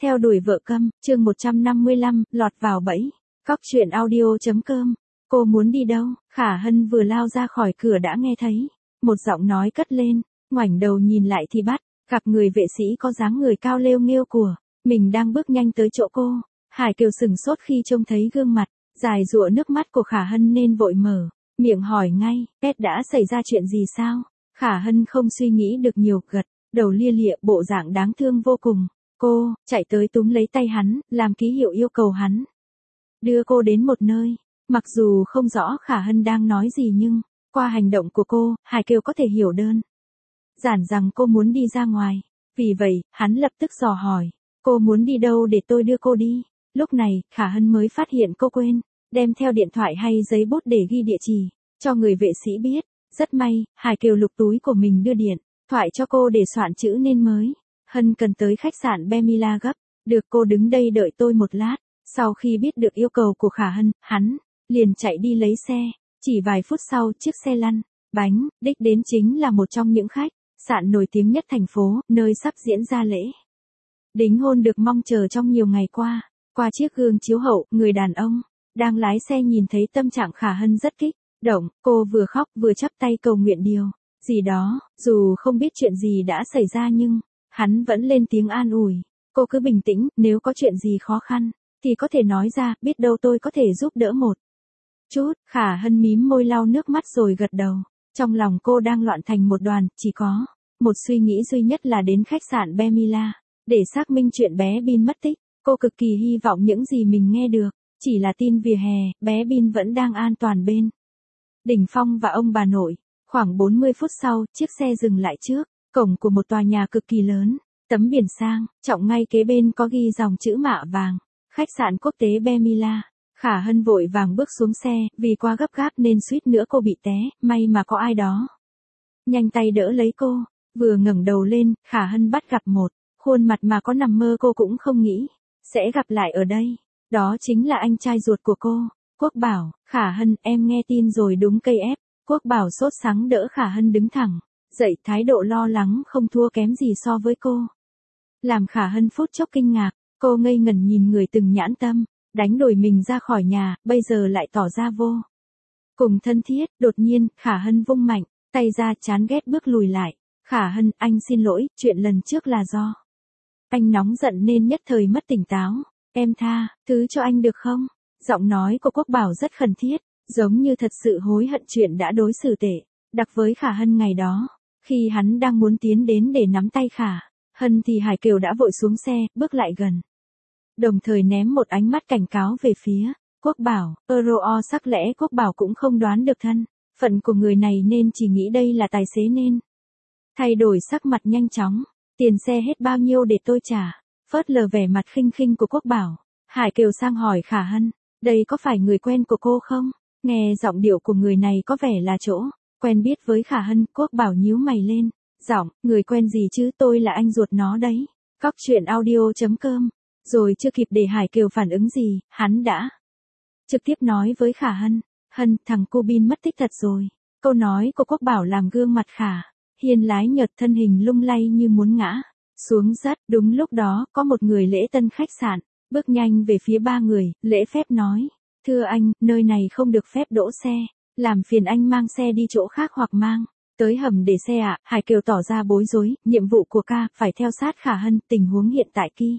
Theo đuổi vợ câm, chương 155, lọt vào bẫy. Cóc truyện audio.com. Cô muốn đi đâu? Khả Hân vừa lao ra khỏi cửa đã nghe thấy một giọng nói cất lên, ngoảnh đầu nhìn lại thì gặp người vệ sĩ có dáng người cao lêu nghêu của mình đang bước nhanh tới chỗ cô. Hải Kiều sửng sốt khi trông thấy gương mặt dài giụa nước mắt của Khả Hân nên vội mở miệng hỏi ngay, Pet đã xảy ra chuyện gì sao? Khả Hân không suy nghĩ được nhiều, gật đầu lia lịa, bộ dạng đáng thương vô cùng. Cô chạy tới túm lấy tay hắn, làm ký hiệu yêu cầu hắn đưa cô đến một nơi. Mặc dù không rõ Khả Hân đang nói gì nhưng qua hành động của cô, Hải Kiều có thể hiểu đơn giản rằng cô muốn đi ra ngoài. Vì vậy, hắn lập tức dò hỏi, cô muốn đi đâu để tôi đưa cô đi? Lúc này, Khả Hân mới phát hiện cô quên đem theo điện thoại hay giấy bút để ghi địa chỉ cho người vệ sĩ biết. Rất may, Hải Kiều lục túi của mình đưa điện thoại cho cô để soạn chữ nên mới. Hân cần tới khách sạn Bemila gấp, được cô đứng đây đợi tôi một lát. Sau khi biết được yêu cầu của Khả Hân, hắn liền chạy đi lấy xe. Chỉ vài phút sau, chiếc xe lăn bánh đích đến chính là một trong những khách sạn nổi tiếng nhất thành phố, nơi sắp diễn ra lễ đính hôn được mong chờ trong nhiều ngày qua. Qua chiếc gương chiếu hậu, người đàn ông đang lái xe nhìn thấy tâm trạng Khả Hân rất kích động, cô vừa khóc vừa chắp tay cầu nguyện điều gì đó. Dù không biết chuyện gì đã xảy ra nhưng hắn vẫn lên tiếng an ủi, cô cứ bình tĩnh, nếu có chuyện gì khó khăn thì có thể nói ra, biết đâu tôi có thể giúp đỡ một chút. Khả Hân mím môi lau nước mắt rồi gật đầu. Trong lòng cô đang loạn thành một đoàn, chỉ có một suy nghĩ duy nhất là đến khách sạn Bemila để xác minh chuyện bé Bin mất tích. Cô cực kỳ hy vọng những gì mình nghe được chỉ là tin vỉa hè, bé Bin vẫn đang an toàn bên Đình Phong và ông bà nội. Khoảng 40 phút sau, chiếc xe dừng lại trước cổng của một tòa nhà cực kỳ lớn. Tấm biển sang trọng ngay kế bên có ghi dòng chữ mạ vàng, khách sạn quốc tế Bemila. Khả Hân vội vàng bước xuống xe, vì quá gấp gáp nên suýt nữa cô bị té, may mà có ai đó nhanh tay đỡ lấy cô. Vừa ngẩng đầu lên, Khả Hân bắt gặp một khuôn mặt mà có nằm mơ cô cũng không nghĩ sẽ gặp lại ở đây. Đó chính là anh trai ruột của cô, Quốc Bảo. Khả Hân, em nghe tin rồi đúng cây ép. Quốc Bảo sốt sắng đỡ Khả Hân đứng thẳng dậy, thái độ lo lắng không thua kém gì so với cô. Làm Khả Hân phút chốc kinh ngạc, cô ngây ngẩn nhìn người từng nhãn tâm đánh đuổi mình ra khỏi nhà, bây giờ lại tỏ ra vô cùng thân thiết. Đột nhiên, Khả Hân vung mạnh tay ra, chán ghét bước lùi lại. Khả Hân, anh xin lỗi, chuyện lần trước là do anh nóng giận nên nhất thời mất tỉnh táo. Em tha thứ cho anh được không? Giọng nói của Quốc Bảo rất khẩn thiết, giống như thật sự hối hận chuyện đã đối xử tệ đặc với Khả Hân ngày đó. Khi hắn đang muốn tiến đến để nắm tay Khả Hân thì Hải Kiều đã vội xuống xe, bước lại gần, đồng thời ném một ánh mắt cảnh cáo về phía Quốc Bảo. Sắc lẽ Quốc Bảo cũng không đoán được thân phận của người này nên chỉ nghĩ đây là tài xế nên thay đổi sắc mặt nhanh chóng. Tiền xe hết bao nhiêu để tôi trả? Phớt lờ vẻ mặt khinh khinh của Quốc Bảo, Hải Kiều sang hỏi Khả Hân, đây có phải người quen của cô không? Nghe giọng điệu của người này có vẻ là chỗ quen biết với Khả Hân. Quốc Bảo nhíu mày lên, giọng, người quen gì chứ, tôi là anh ruột nó đấy. Cóc truyện audio.com. Rồi chưa kịp để Hải Kiều phản ứng gì, hắn đã trực tiếp nói với Khả Hân, Hân, thằng cô Bin mất tích thật rồi. Câu nói của Quốc Bảo làm gương mặt Khả Hiên lái nhợt, thân hình lung lay như muốn ngã xuống rất. Đúng lúc đó, có một người lễ tân khách sạn bước nhanh về phía ba người, lễ phép nói, thưa anh, nơi này không được phép đỗ xe, làm phiền anh mang xe đi chỗ khác hoặc mang tới hầm để xe ạ. Hải Kiều tỏ ra bối rối, nhiệm vụ của ca phải theo sát Khả Hân, tình huống hiện tại kia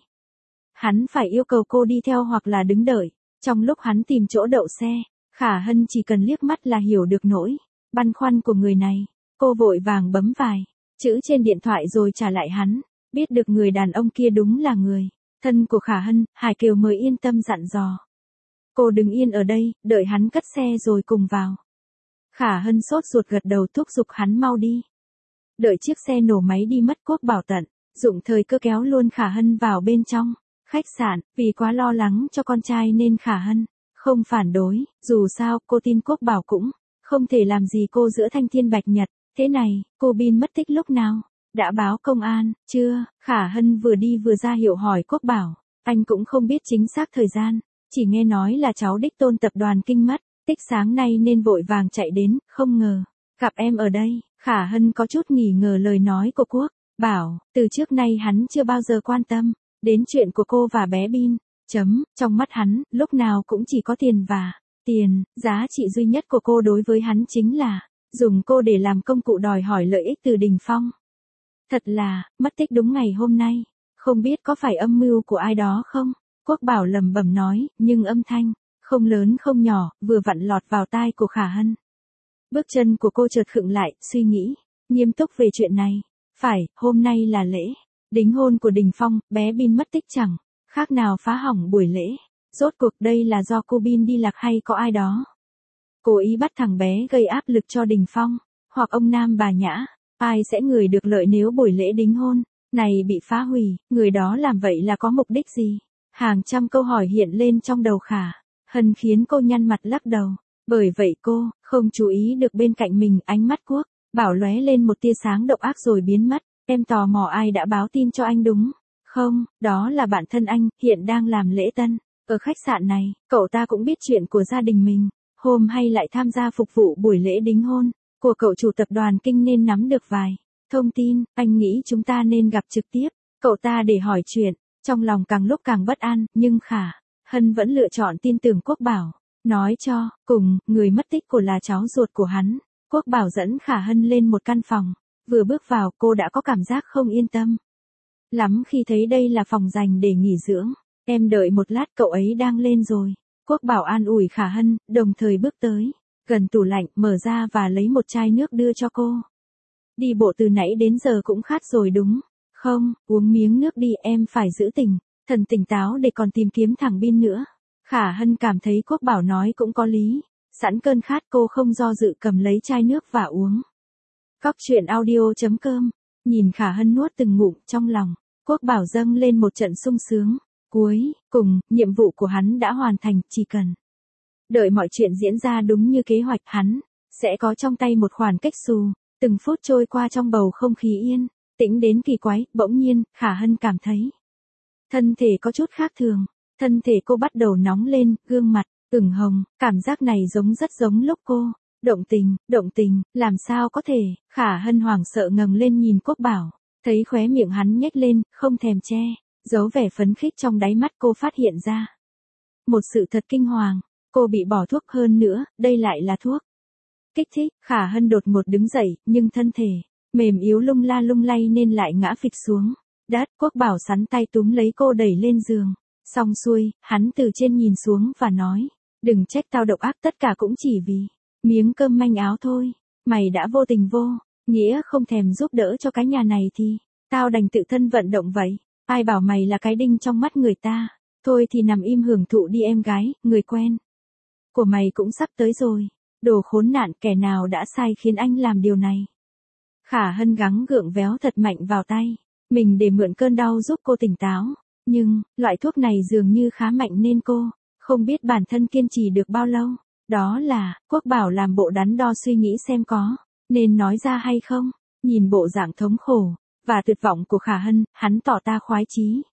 hắn phải yêu cầu cô đi theo hoặc là đứng đợi. Trong lúc hắn tìm chỗ đậu xe, Khả Hân chỉ cần liếc mắt là hiểu được nỗi băn khoăn của người này. Cô vội vàng bấm vài chữ trên điện thoại rồi trả lại hắn. Biết được người đàn ông kia đúng là người thân của Khả Hân, Hải Kiều mới yên tâm dặn dò, cô đừng yên ở đây, đợi hắn cất xe rồi cùng vào. Khả Hân sốt ruột gật đầu thúc giục hắn mau đi. Đợi chiếc xe nổ máy đi mất, Quốc Bảo tận dụng thời cơ kéo luôn Khả Hân vào bên trong khách sạn. Vì quá lo lắng cho con trai nên Khả Hân không phản đối, dù sao cô tin Quốc Bảo cũng không thể làm gì cô giữa thanh thiên bạch nhật. Thế này, cô Bin mất tích lúc nào? Đã báo công an chưa? Khả Hân vừa đi vừa ra hiệu hỏi Quốc Bảo. Anh cũng không biết chính xác thời gian, chỉ nghe nói là cháu đích tôn tập đoàn kinh mất tích sáng nay nên vội vàng chạy đến, không ngờ gặp em ở đây. Khả Hân có chút nghi ngờ lời nói của Quốc Bảo, từ trước nay hắn chưa bao giờ quan tâm Đến chuyện của cô và bé Bin. Trong mắt hắn, lúc nào cũng chỉ có tiền và tiền, giá trị duy nhất của cô đối với hắn chính là dùng cô để làm công cụ đòi hỏi lợi ích từ Đình Phong. Thật là, mất tích đúng ngày hôm nay. Không biết có phải âm mưu của ai đó không? Quốc Bảo lẩm bẩm nói, nhưng âm thanh, không lớn không nhỏ, vừa vặn lọt vào tai của Khả Hân. Bước chân của cô chợt khựng lại, suy nghĩ, nghiêm túc về chuyện này. Phải, hôm nay là lễ đính hôn của Đình Phong, bé Bin mất tích chẳng khác nào phá hỏng buổi lễ. Rốt cuộc đây là do cô Bin đi lạc hay có ai đó cố ý bắt thằng bé gây áp lực cho Đình Phong, hoặc ông Nam bà Nhã, ai sẽ người được lợi nếu buổi lễ đính hôn này bị phá hủy, người đó làm vậy là có mục đích gì? Hàng trăm câu hỏi hiện lên trong đầu Khả Hân khiến cô nhăn mặt lắc đầu. Bởi vậy cô không chú ý được bên cạnh mình, ánh mắt Quốc Bảo lóe lên một tia sáng độc ác rồi biến mất. Em tò mò ai đã báo tin cho anh đúng không? Đó là bạn thân anh, hiện đang làm lễ tân ở khách sạn này. Cậu ta cũng biết chuyện của gia đình mình, hôm hay lại tham gia phục vụ buổi lễ đính hôn của cậu chủ tập đoàn Kinh nên nắm được vài thông tin. Anh nghĩ chúng ta nên gặp trực tiếp cậu ta để hỏi chuyện. Trong lòng càng lúc càng bất an, nhưng Khả Hân vẫn lựa chọn tin tưởng Quốc Bảo. Nói cho cùng, người mất tích của là cháu ruột của hắn. Quốc Bảo dẫn Khả Hân lên một căn phòng. Vừa bước vào, cô đã có cảm giác không yên tâm lắm khi thấy đây là phòng dành để nghỉ dưỡng. Em đợi một lát, cậu ấy đang lên rồi. Quốc Bảo an ủi Khả Hân, đồng thời bước tới gần tủ lạnh, mở ra và lấy một chai nước đưa cho cô. Đi bộ từ nãy đến giờ cũng khát rồi đúng không? Uống miếng nước đi, em phải giữ thần tỉnh táo để còn tìm kiếm thằng Bin nữa. Khả Hân cảm thấy Quốc Bảo nói cũng có lý. Sẵn cơn khát, cô không do dự cầm lấy chai nước và uống. Cóc truyện audio.com. Nhìn Khả Hân nuốt từng ngụm, trong lòng Quốc Bảo dâng lên một trận sung sướng. Cuối cùng, nhiệm vụ của hắn đã hoàn thành, chỉ cần đợi mọi chuyện diễn ra đúng như kế hoạch, hắn sẽ có trong tay một khoản cách xù. Từng phút trôi qua trong bầu không khí yên tĩnh đến kỳ quái, bỗng nhiên, Khả Hân cảm thấy thân thể có chút khác thường. Thân thể cô bắt đầu nóng lên, gương mặt ửng hồng, cảm giác này rất giống lúc cô động tình, làm sao có thể? Khả Hân hoảng sợ ngẩng lên nhìn Quốc Bảo, thấy khóe miệng hắn nhếch lên, không thèm che giấu vẻ phấn khích trong đáy mắt. Cô phát hiện ra một sự thật kinh hoàng, cô bị bỏ thuốc, hơn nữa, đây lại là thuốc kích thích. Khả Hân đột ngột đứng dậy, nhưng thân thể mềm yếu lung lay nên lại ngã phịch xuống đất. Quốc Bảo sắn tay túm lấy cô đẩy lên giường. Xong xuôi, hắn từ trên nhìn xuống và nói, đừng trách tao độc ác, tất cả cũng chỉ vì miếng cơm manh áo thôi. Mày đã vô tình vô nghĩa không thèm giúp đỡ cho cái nhà này thì tao đành tự thân vận động vậy. Ai bảo mày là cái đinh trong mắt người ta. Thôi thì nằm im hưởng thụ đi em gái, người quen của mày cũng sắp tới rồi. Đồ khốn nạn, kẻ nào đã sai khiến anh làm điều này? Khả Hân gắng gượng véo thật mạnh vào tay mình để mượn cơn đau giúp cô tỉnh táo. Nhưng, loại thuốc này dường như khá mạnh nên cô không biết bản thân kiên trì được bao lâu. Đó là, Quốc Bảo làm bộ đắn đo suy nghĩ xem có nên nói ra hay không. Nhìn bộ dạng thống khổ và tuyệt vọng của Khả Hân, hắn tỏ ra khoái chí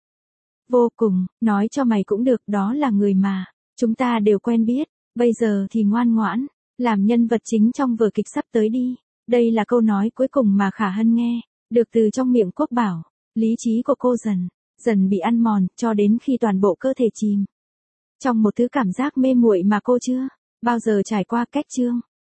vô cùng. Nói cho mày cũng được, đó là người mà chúng ta đều quen biết. Bây giờ thì ngoan ngoãn làm nhân vật chính trong vở kịch sắp tới đi. Đây là câu nói cuối cùng mà Khả Hân nghe được từ trong miệng Quốc Bảo. Lý trí của cô dần bị ăn mòn, cho đến khi toàn bộ cơ thể chìm trong một thứ cảm giác mê muội mà cô chưa bao giờ trải qua. Cách chương